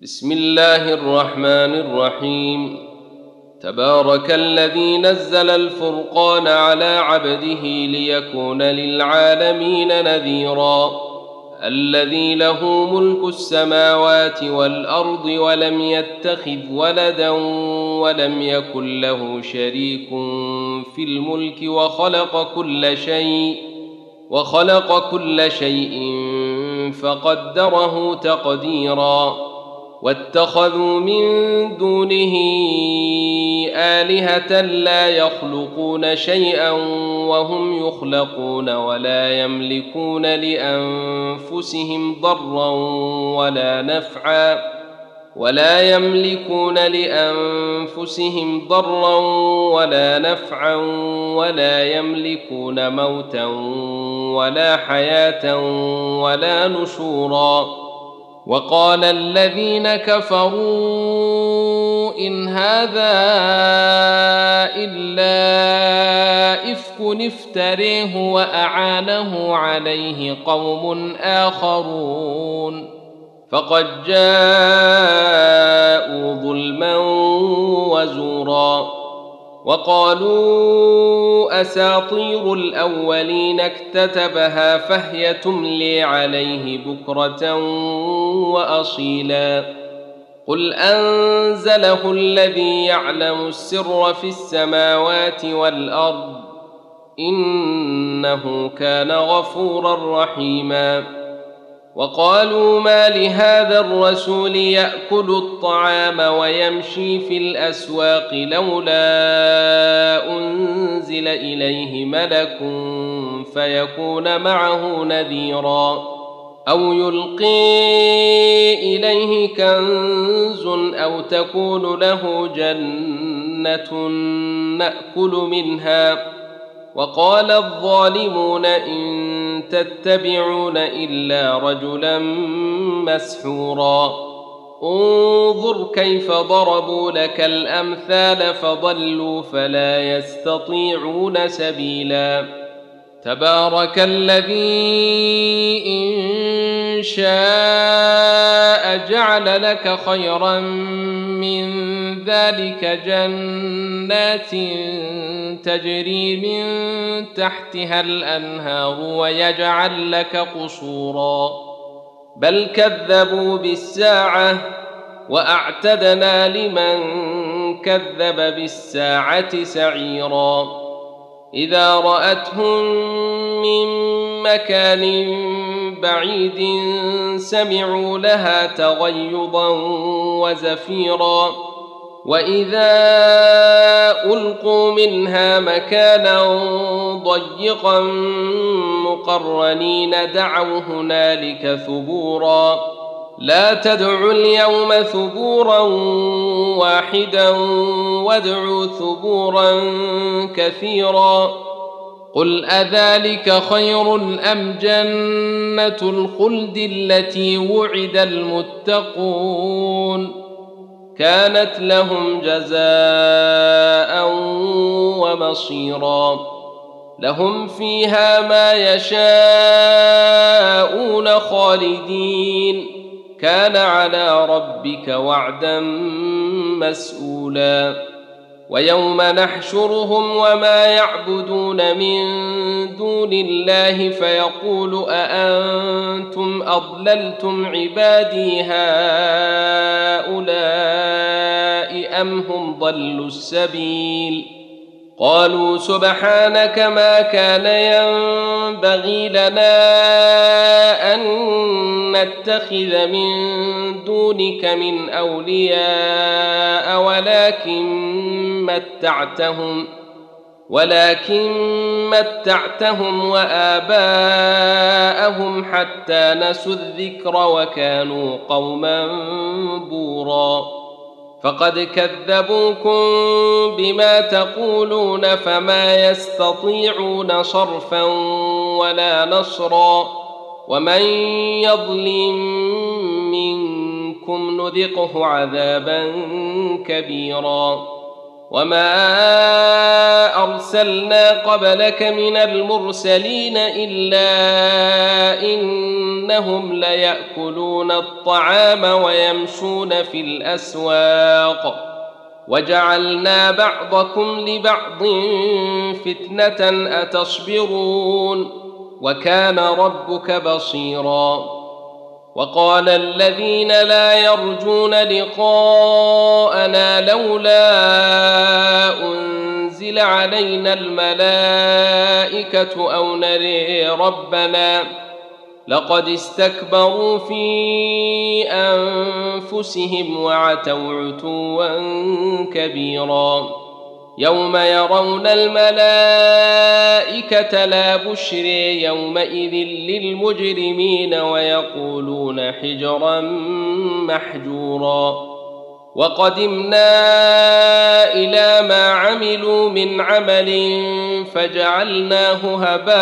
بسم الله الرحمن الرحيم. تبارك الذي نزل الفرقان على عبده ليكون للعالمين نذيرا. الذي له ملك السماوات والأرض ولم يتخذ ولدا ولم يكن له شريك في الملك وخلق كل شيء فقدره تقديرا. واتخذوا من دونه آلهة لا يخلقون شيئا وهم يخلقون ولا يملكون لأنفسهم ضرا ولا نفعا ولا يملكون موتا ولا حياة ولا نشورا. وقال الذين كفروا إن هذا إلا إفك افتريه وأعانه عليه قوم آخرون فقد جاءوا ظلما وزورا. وقالوا أساطير الأولين اكتتبها فهي تملي عليه بكرة وأصيلا. قل أنزله الذي يعلم السر في السماوات والأرض إنه كان غفورا رحيما. وقالوا ما لهذا الرسول يأكل الطعام ويمشي في الأسواق لولا أنزل إليه ملك فيكون معه نذيرا أو يلقي إليه كنز أو تكون له جنة نأكل منها. وقال الظالمون إن تتبعون إلا رجلا مسحورا. انظر كيف ضربوا لك الأمثال فضلوا فلا يستطيعون سبيلا. تبارك الذي إن شاء جعل لك خيرا من ذلك جنات تجري من تحتها الأنهار ويجعل لك قصورا بل كذبوا بالساعة وأعتدنا لمن كذب بالساعة سعيرا. إذا رأتهم من مكان بعيد سمعوا لها تغيظا وزفيرا وإذا ألقوا منها مكانا ضيقا مقرنين دعوا هنالك ثبورا. لا تدعوا اليوم ثبورا واحدا وادعوا ثبورا كثيرا. قل أذلك خير أم جنة الخلد التي وعد المتقون كانت لهم جزاء ومصيرا. لهم فيها ما يشاءون خالدين كان على ربك وعدا مسؤولا. ويوم نحشرهم وما يعبدون من دون الله فيقول أأنتم أضللتم عبادي هؤلاء أم هم ضلوا السبيل. قالوا سبحانك ما كان ينبغي لنا أن نتخذ من دونك من أولياء ولكن متعتهم وآباءهم حتى نسوا الذكر وكانوا قوما بورا. فقد كذبوكم بما تقولون فما يستطيعون صرفا ولا نصرا. ومن يظلم منكم نذقه عذابا كبيرا. وما أرسلنا قبلك من المرسلين إلا إنهم ليأكلون الطعام ويمشون في الأسواق وجعلنا بعضكم لبعض فتنة أتصبرون وكان ربك بصيرا. وقال الذين لا يرجون لقاءنا لولا أنزل علينا الملائكة أو نري ربنا لقد استكبروا في أنفسهم وعتوا عتوا كبيرا. يوم يرون الملائكة لا بشر يومئذ للمجرمين ويقولون حجرا محجورا. وقدمنا إلى ما عملوا من عمل فجعلناه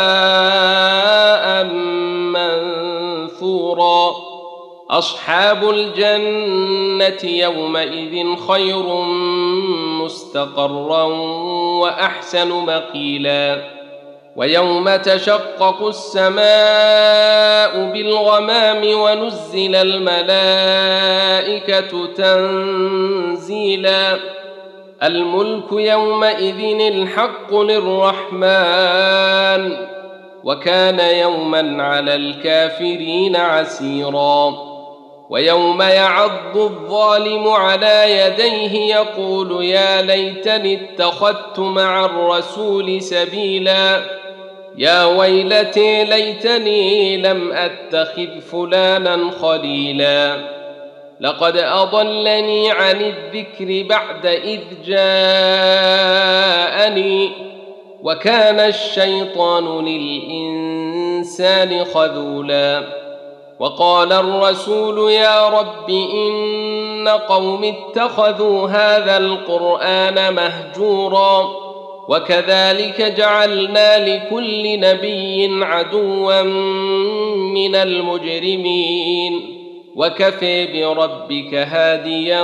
هباء منثورا. أصحاب الجنة يومئذ خير مستقرا وأحسن مقيلا. ويوم تشقق السماء بالغمام ونزل الملائكة تنزيلا. الملك يومئذ الحق للرحمن وكان يوما على الكافرين عسيرا. ويوم يعض الظالم على يديه يقول يا ليتني اتخذت مع الرسول سبيلا. يا ويلتي ليتني لم أتخذ فلانا خليلا. لقد أضلني عن الذكر بعد إذ جاءني وكان الشيطان للإنسان خذولا. وقال الرسول يا رب إن قوم اتخذوا هذا القرآن مهجورا وكذلك جعلنا لكل نبي عدوا من المجرمين وكفى بربك هاديا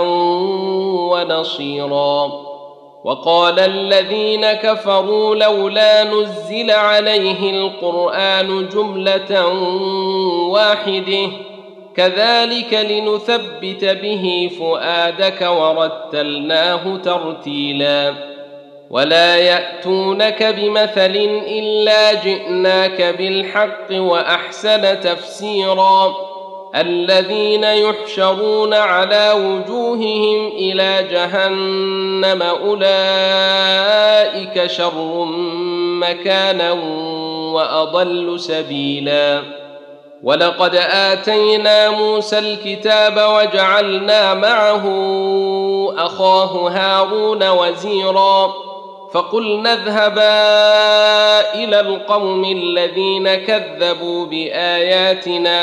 ونصيرا. وقال الذين كفروا لولا نزل عليه القرآن جملة واحدة كذلك لنثبت به فؤادك ورتلناه ترتيلا. ولا يأتونك بمثل إلا جئناك بالحق وأحسن تفسيرا. الذين يحشرون على وجوههم إلى جهنم أولئك شر مكانا وأضل سبيلا. ولقد آتينا موسى الكتاب وجعلنا معه أخاه هارون وزيرا فقلنا اذهبا إلى القوم الذين كذبوا بآياتنا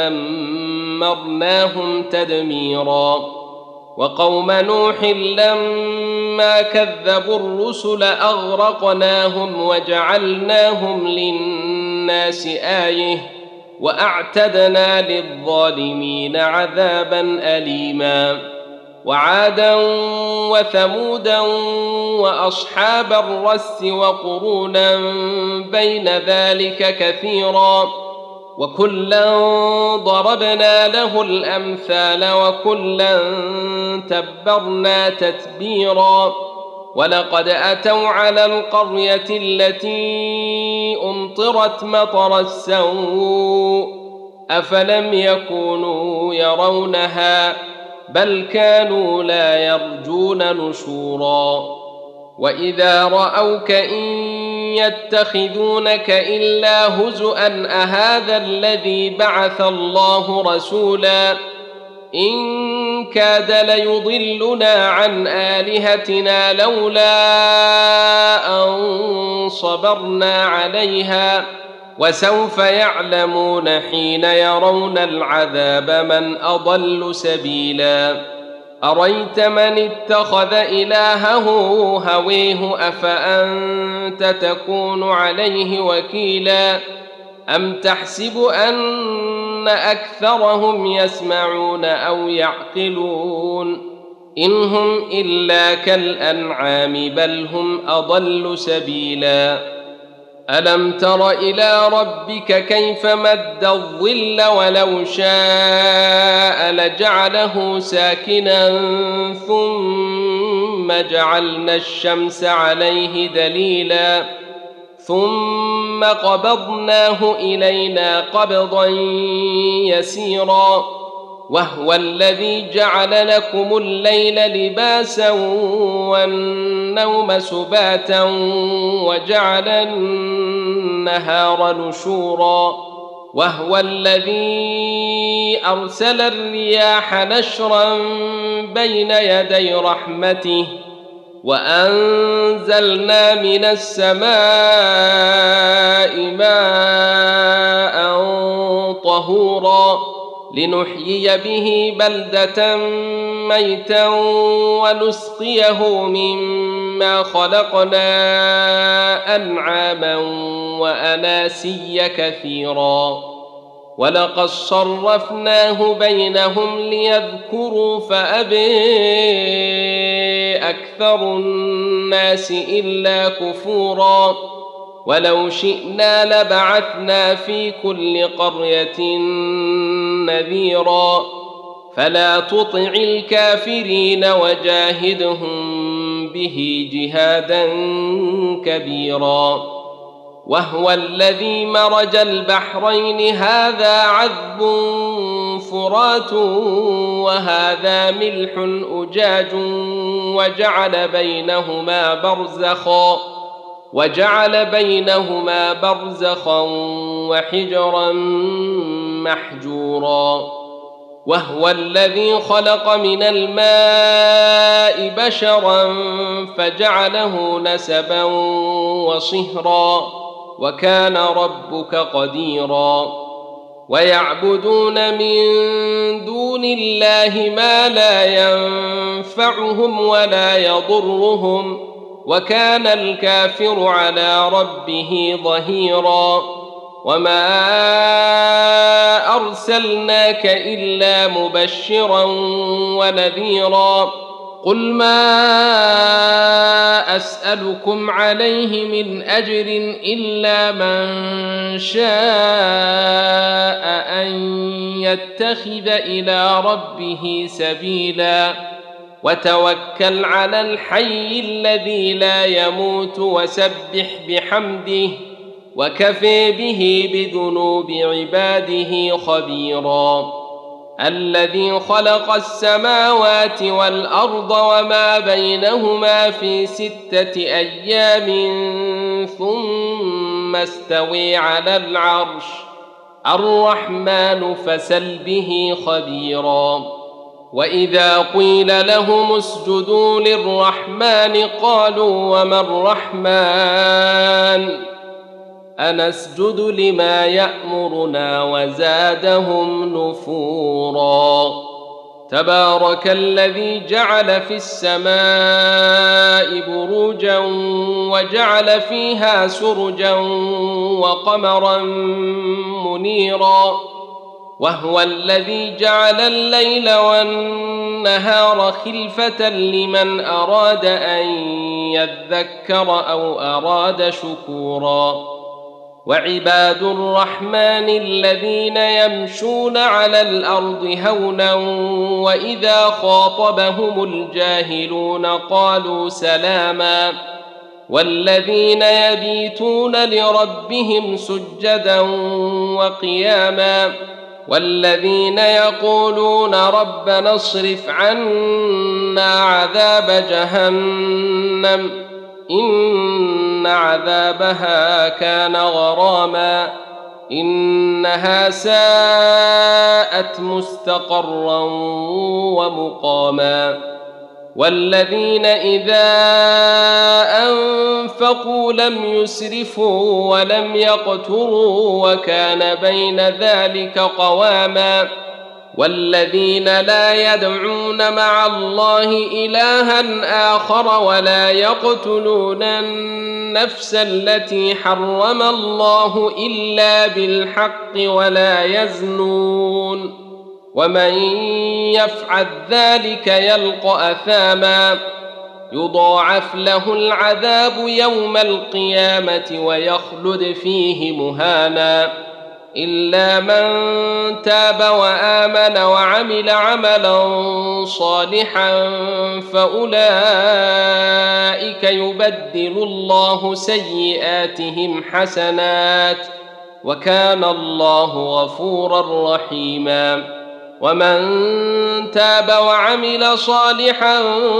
فدمرناهم تدميرا. وقوم نوح لما كذبوا الرسل أغرقناهم وجعلناهم للناس آية وأعتدنا للظالمين عذابا أليما. وعادا وثمودا وأصحاب الرس وقرونا بين ذلك كثيرا وكلا ضربنا له الأمثال وكلا تبرنا تتبيرا. ولقد أتوا على القرية التي أمطرت مطر السوء أفلم يكونوا يرونها بل كانوا لا يرجون نشورا. وإذا رأوك إن يتخذونك إلا هزؤا أهذا الذي بعث الله رسولا إن كاد ليضلنا عن آلهتنا لولا أن صبرنا عليها وسوف يعلمون حين يرون العذاب من أضل سبيلا. أريت من اتخذ إلهه هويه أفأنت تكون عليه وكيلا أم تحسب أن أكثرهم يسمعون أو يعقلون إن هم إلا كالأنعام بل هم أضل سبيلا ألم تر إلى ربك كيف مد الظل ولو شاء لجعله ساكنا ثم جعلنا الشمس عليه دليلا ثم قبضناه إلينا قبضا يسيرا وهو الذي جعل لكم الليل لباسا والنوم سباتا وجعل النهار نشورا وهو الذي أرسل الرياح نشرا بين يدي رحمته وأنزلنا من السماء ماء طهورا لنحيي به بلدة ميتا ونسقيه مما خلقنا أنعاما وأناسيا كثيرا ولقد صرفناه بينهم ليذكروا فأبى أكثر الناس إلا كفورا ولو شئنا لبعثنا في كل قرية نذيرا فلا تطع الكافرين وجاهدهم به جهادا كبيرا وهو الذي مرج البحرين هذا عذب فرات وهذا ملح أجاج وجعل بينهما برزخا وحجرا محجورا وهو الذي خلق من الماء بشرا فجعله نسبا وصهرا وكان ربك قديرا ويعبدون من دون الله ما لا ينفعهم ولا يضرهم وكان الكافر على ربه ظهيرا وما أرسلناك إلا مبشرا ونذيرا قل ما أسألكم عليه من أجر إلا من شاء أن يتخذ إلى ربه سبيلا وتوكل على الحي الذي لا يموت وسبح بحمده وكفى به بذنوب عباده خبيرا الذي خلق السماوات والأرض وما بينهما في 6 أيام ثم استوى على العرش الرحمن فسل به خبيرا وإذا قيل لهم اسجدوا للرحمن قالوا وما الرحمن أنسجد لما يأمرنا وزادهم نفورا تبارك الذي جعل في السماء بروجا وجعل فيها سرجا وقمرا منيرا وهو الذي جعل الليل والنهار خلفة لمن أراد أن يذكر أو أراد شكورا وعباد الرحمن الذين يمشون على الأرض هونا وإذا خاطبهم الجاهلون قالوا سلاما والذين يبيتون لربهم سجدا وقياما والذين يقولون ربنا اصرف عنا عذاب جهنم إن عذابها كان غراما إنها ساءت مستقرا ومقاما والذين إذا أنفقوا لم يسرفوا ولم يقتروا وكان بين ذلك قواما والذين لا يدعون مع الله إلها آخر ولا يقتلون النفس التي حرم الله إلا بالحق ولا يزنون ومن يفعل ذلك يلقى أثاما يضاعف له العذاب يوم القيامة ويخلد فيه مهانا إلا من تاب وآمن وعمل عملا صالحا فأولئك يبدل الله سيئاتهم حسنات وكان الله غفورا رحيما ومن تاب وعمل صالحا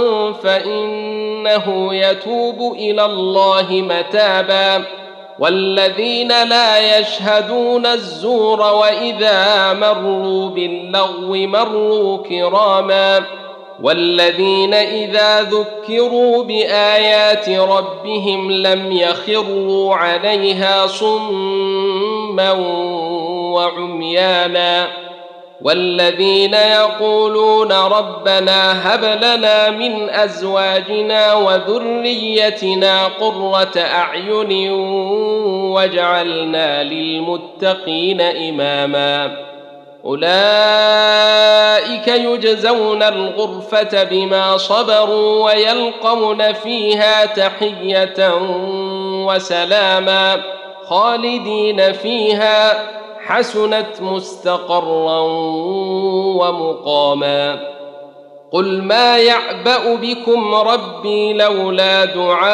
فإنه يتوب إلى الله متابا والذين لا يشهدون الزور وإذا مروا باللغو مروا كراما والذين إذا ذكروا بآيات ربهم لم يخروا عليها صما وعميانا والذين يقولون ربنا هب لنا من أزواجنا وذريتنا قرة أعين واجعلنا للمتقين إماما أولئك يجزون الغرفة بما صبروا ويلقون فيها تحية وسلاما خالدين فيها حسنت مستقرا ومقاما قل ما يعبأ بكم ربي لولا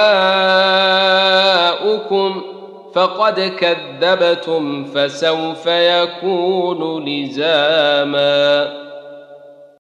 دعاؤكم فقد كذبتم فسوف يكون لزاما